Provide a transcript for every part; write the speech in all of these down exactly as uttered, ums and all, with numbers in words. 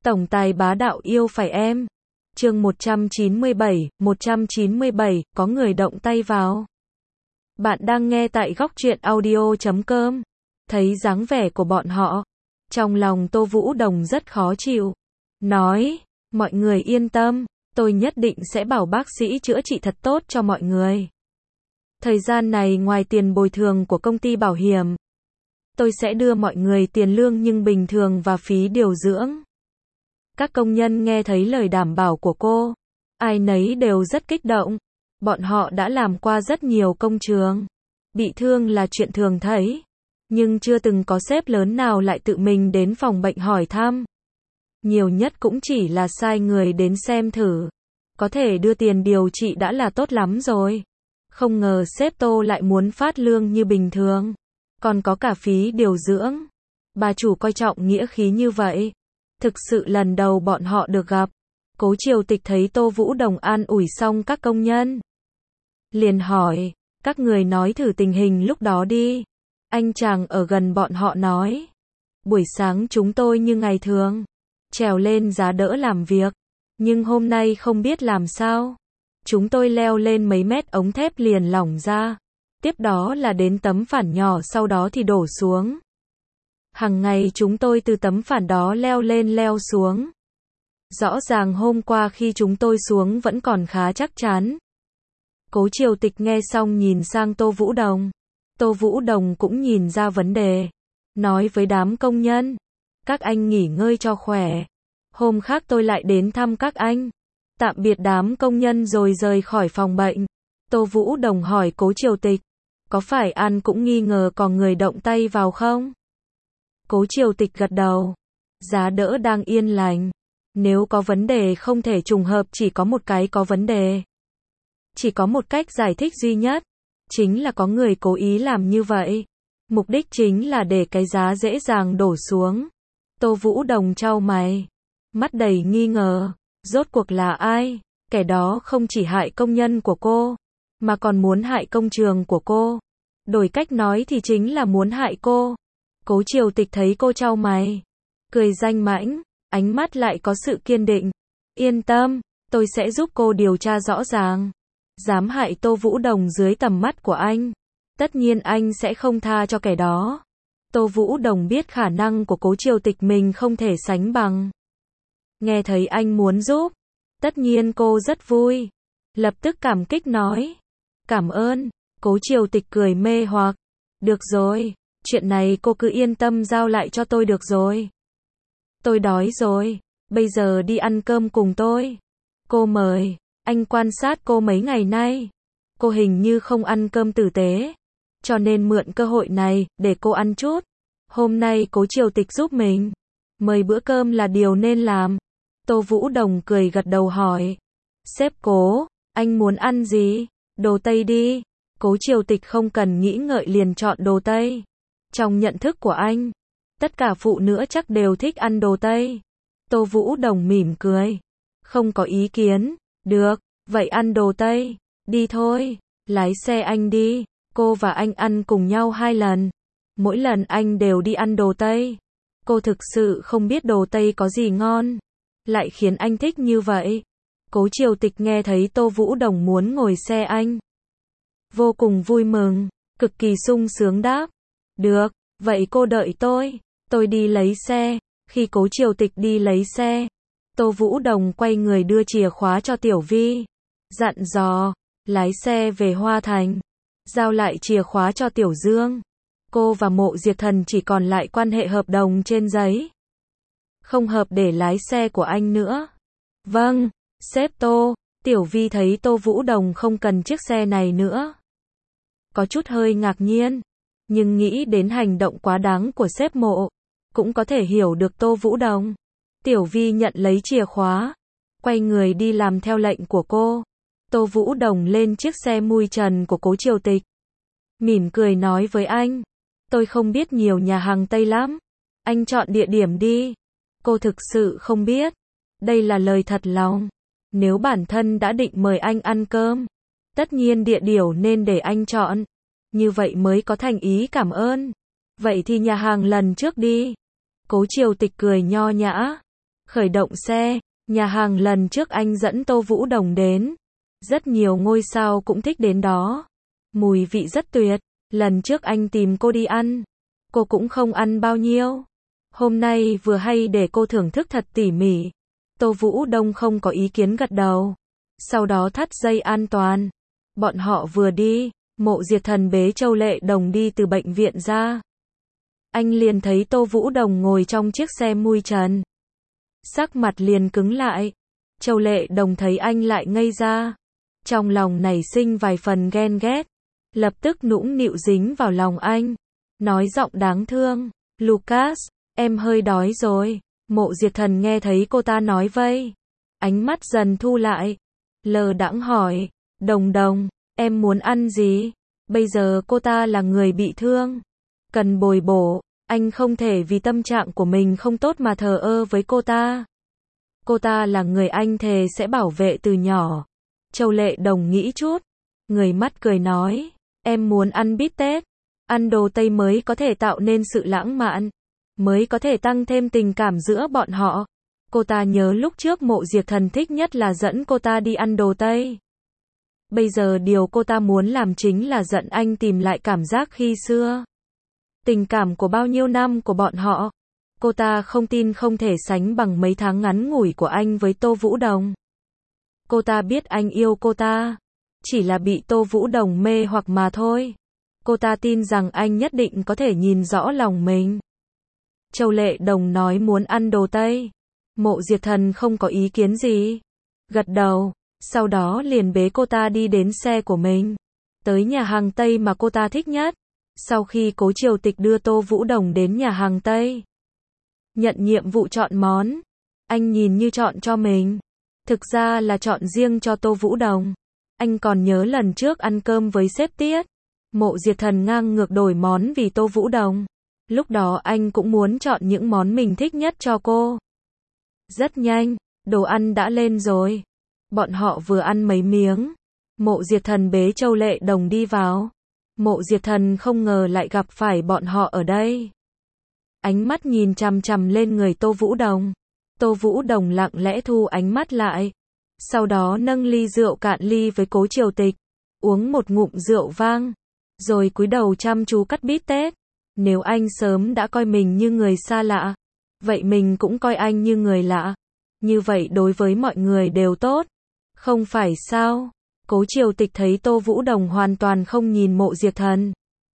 Tổng tài bá đạo yêu phải em. Chương một trăm chín mươi bảy, một trăm chín mươi bảy, có người động tay vào. Bạn đang nghe tại góc truyện audio chấm com. Thấy dáng vẻ của bọn họ, trong lòng Tô Vũ Đồng rất khó chịu. Nói, mọi người yên tâm, tôi nhất định sẽ bảo bác sĩ chữa trị thật tốt cho mọi người. Thời gian này ngoài tiền bồi thường của công ty bảo hiểm, tôi sẽ đưa mọi người tiền lương nhưng bình thường và phí điều dưỡng. Các công nhân nghe thấy lời đảm bảo của cô, ai nấy đều rất kích động. Bọn họ đã làm qua rất nhiều công trường. Bị thương là chuyện thường thấy, nhưng chưa từng có sếp lớn nào lại tự mình đến phòng bệnh hỏi thăm. Nhiều nhất cũng chỉ là sai người đến xem thử. Có thể đưa tiền điều trị đã là tốt lắm rồi. Không ngờ sếp Tô lại muốn phát lương như bình thường, còn có cả phí điều dưỡng. Bà chủ coi trọng nghĩa khí như vậy. Thực sự lần đầu bọn họ được gặp. Cố Triều Tịch thấy Tô Vũ Đồng an ủi xong các công nhân, liền hỏi, các người nói thử tình hình lúc đó đi. Anh chàng ở gần bọn họ nói, buổi sáng chúng tôi như ngày thường, trèo lên giá đỡ làm việc, nhưng hôm nay không biết làm sao. Chúng tôi leo lên mấy mét ống thép liền lỏng ra. Tiếp đó là đến tấm phản nhỏ, sau đó thì đổ xuống. Hằng ngày chúng tôi từ tấm phản đó leo lên leo xuống. Rõ ràng hôm qua khi chúng tôi xuống vẫn còn khá chắc chắn. Cố Triều Tịch nghe xong nhìn sang Tô Vũ Đồng. Tô Vũ Đồng cũng nhìn ra vấn đề. Nói với đám công nhân, các anh nghỉ ngơi cho khỏe. Hôm khác tôi lại đến thăm các anh. Tạm biệt đám công nhân rồi rời khỏi phòng bệnh. Tô Vũ Đồng hỏi Cố Triều Tịch, có phải An cũng nghi ngờ có người động tay vào không? Cố Triều Tịch gật đầu. Giá đỡ đang yên lành. Nếu có vấn đề không thể trùng hợp, chỉ có một cái có vấn đề. Chỉ có một cách giải thích duy nhất, chính là có người cố ý làm như vậy. Mục đích chính là để cái giá dễ dàng đổ xuống. Tô Vũ Đồng chau mày, mắt đầy nghi ngờ. Rốt cuộc là ai? Kẻ đó không chỉ hại công nhân của cô, mà còn muốn hại công trường của cô. Đổi cách nói thì chính là muốn hại cô. Cố Triều Tịch thấy cô chau mày, cười danh mãnh, ánh mắt lại có sự kiên định. Yên tâm, tôi sẽ giúp cô điều tra rõ ràng. Dám hại Tô Vũ Đồng dưới tầm mắt của anh, tất nhiên anh sẽ không tha cho kẻ đó. Tô Vũ Đồng biết khả năng của Cố Triều Tịch mình không thể sánh bằng. Nghe thấy anh muốn giúp, tất nhiên cô rất vui. Lập tức cảm kích nói, cảm ơn. Cố Triều Tịch cười mê hoặc, được rồi, chuyện này cô cứ yên tâm giao lại cho tôi được rồi. Tôi đói rồi, bây giờ đi ăn cơm cùng tôi. Cô mời, anh quan sát cô mấy ngày nay, cô hình như không ăn cơm tử tế, cho nên mượn cơ hội này để cô ăn chút. Hôm nay Cố Triều Tịch giúp mình, mời bữa cơm là điều nên làm. Tô Vũ Đồng cười gật đầu hỏi, sếp Cố, anh muốn ăn gì? Đồ Tây đi. Cố Triều Tịch không cần nghĩ ngợi liền chọn đồ Tây. Trong nhận thức của anh, tất cả phụ nữ chắc đều thích ăn đồ Tây. Tô Vũ Đồng mỉm cười, không có ý kiến. Được, vậy ăn đồ Tây. Đi thôi, lái xe anh đi. Cô và anh ăn cùng nhau hai lần. Mỗi lần anh đều đi ăn đồ Tây. Cô thực sự không biết đồ Tây có gì ngon, lại khiến anh thích như vậy. Cố Triều Tịch nghe thấy Tô Vũ Đồng muốn ngồi xe anh, vô cùng vui mừng, cực kỳ sung sướng đáp, được, vậy cô đợi tôi, tôi đi lấy xe. Khi Cố Triều Tịch đi lấy xe, Tô Vũ Đồng quay người đưa chìa khóa cho Tiểu Vi, dặn dò, lái xe về Hoa Thành, giao lại chìa khóa cho Tiểu Dương. Cô và Mộ Diệt Thần chỉ còn lại quan hệ hợp đồng trên giấy, không hợp để lái xe của anh nữa. Vâng, sếp Tô. Tiểu Vi thấy Tô Vũ Đồng không cần chiếc xe này nữa, có chút hơi ngạc nhiên, nhưng nghĩ đến hành động quá đáng của sếp Mộ, cũng có thể hiểu được Tô Vũ Đồng. Tiểu Vi nhận lấy chìa khóa, quay người đi làm theo lệnh của cô. Tô Vũ Đồng lên chiếc xe mui trần của Cố Triều Tịch, mỉm cười nói với anh, tôi không biết nhiều nhà hàng Tây lắm, anh chọn địa điểm đi. Cô thực sự không biết. Đây là lời thật lòng. Nếu bản thân đã định mời anh ăn cơm, tất nhiên địa điểm nên để anh chọn. Như vậy mới có thành ý cảm ơn. Vậy thì nhà hàng lần trước đi. Cố Triều Tịch cười nho nhã. Khởi động xe, nhà hàng lần trước anh dẫn Tô Vũ Đồng đến. Rất nhiều ngôi sao cũng thích đến đó. Mùi vị rất tuyệt. Lần trước anh tìm cô đi ăn. Cô cũng không ăn bao nhiêu. Hôm nay vừa hay để cô thưởng thức thật tỉ mỉ. Tô Vũ Đông không có ý kiến gật đầu. Sau đó thắt dây an toàn. Bọn họ vừa đi, Mộ Diệt Thần bế Châu Lệ Đồng đi từ bệnh viện ra. Anh liền thấy Tô Vũ Đồng ngồi trong chiếc xe mui trần. Sắc mặt liền cứng lại. Châu Lệ Đồng thấy anh lại ngây ra. Trong lòng nảy sinh vài phần ghen ghét. Lập tức nũng nịu dính vào lòng anh. Nói giọng đáng thương. Lucas, em hơi đói rồi. Mộ Diệt Thần nghe thấy cô ta nói vây. Ánh mắt dần thu lại. Lờ đãng hỏi. Đồng Đồng, em muốn ăn gì? Bây giờ cô ta là người bị thương. Cần bồi bổ. Anh không thể vì tâm trạng của mình không tốt mà thờ ơ với cô ta. Cô ta là người anh thề sẽ bảo vệ từ nhỏ. Châu Lệ Đồng nghĩ chút. Người mắt cười nói. Em muốn ăn bít tết. Ăn đồ Tây mới có thể tạo nên sự lãng mạn. Mới có thể tăng thêm tình cảm giữa bọn họ. Cô ta nhớ lúc trước Mộ Diệt Thần thích nhất là dẫn cô ta đi ăn đồ Tây. Bây giờ điều cô ta muốn làm chính là dẫn anh tìm lại cảm giác khi xưa. Tình cảm của bao nhiêu năm của bọn họ. Cô ta không tin không thể sánh bằng mấy tháng ngắn ngủi của anh với Tô Vũ Đồng. Cô ta biết anh yêu cô ta. Chỉ là bị Tô Vũ Đồng mê hoặc mà thôi. Cô ta tin rằng anh nhất định có thể nhìn rõ lòng mình. Châu Lệ Đồng nói muốn ăn đồ Tây. Mộ Diệt Thần không có ý kiến gì. Gật đầu. Sau đó liền bế cô ta đi đến xe của mình. Tới nhà hàng Tây mà cô ta thích nhất. Sau khi Cố Triều Tịch đưa Tô Vũ Đồng đến nhà hàng Tây. Nhận nhiệm vụ chọn món. Anh nhìn như chọn cho mình. Thực ra là chọn riêng cho Tô Vũ Đồng. Anh còn nhớ lần trước ăn cơm với sếp Tiết. Mộ Diệt Thần ngang ngược đổi món vì Tô Vũ Đồng. Lúc đó anh cũng muốn chọn những món mình thích nhất cho cô. Rất nhanh, đồ ăn đã lên rồi. Bọn họ vừa ăn mấy miếng. Mộ Diệt Thần bế Châu Lệ Đồng đi vào. Mộ Diệt Thần không ngờ lại gặp phải bọn họ ở đây. Ánh mắt nhìn chằm chằm lên người Tô Vũ Đồng. Tô Vũ Đồng lặng lẽ thu ánh mắt lại. Sau đó nâng ly rượu cạn ly với Cố Triều Tịch. Uống một ngụm rượu vang. Rồi cúi đầu chăm chú cắt bít tết. Nếu anh sớm đã coi mình như người xa lạ. Vậy mình cũng coi anh như người lạ. Như vậy đối với mọi người đều tốt. Không phải sao? Cố Triều Tịch thấy Tô Vũ Đồng hoàn toàn không nhìn Mộ Diệt Thần.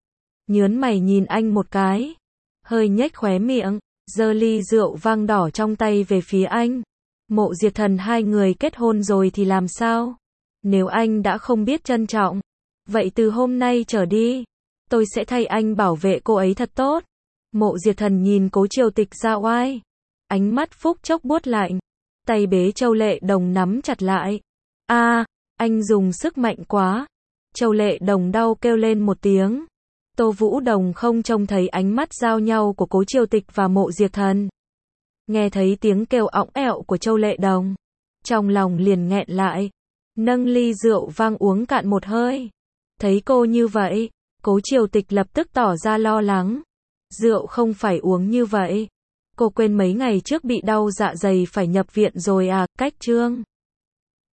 Nhớn mày nhìn anh một cái. Hơi nhếch khóe miệng. Giơ ly rượu vang đỏ trong tay về phía anh. Mộ Diệt Thần hai người kết hôn rồi thì làm sao? Nếu anh đã không biết trân trọng. Vậy từ hôm nay trở đi. Tôi sẽ thay anh bảo vệ cô ấy thật tốt. Mộ Diệt Thần nhìn Cố Triều Tịch ra oai. Ánh mắt phút chốc buốt lạnh. Tay bế Châu Lệ Đồng nắm chặt lại. A, à, anh dùng sức mạnh quá. Châu Lệ Đồng đau kêu lên một tiếng. Tô Vũ Đồng không trông thấy ánh mắt giao nhau của Cố Triều Tịch và Mộ Diệt Thần. Nghe thấy tiếng kêu ỏng ẻo của Châu Lệ Đồng. Trong lòng liền nghẹn lại. Nâng ly rượu vang uống cạn một hơi. Thấy cô như vậy, Cố Triều Tịch lập tức tỏ ra lo lắng. Rượu không phải uống như vậy. Cô quên mấy ngày trước bị đau dạ dày phải nhập viện rồi à, cách chương.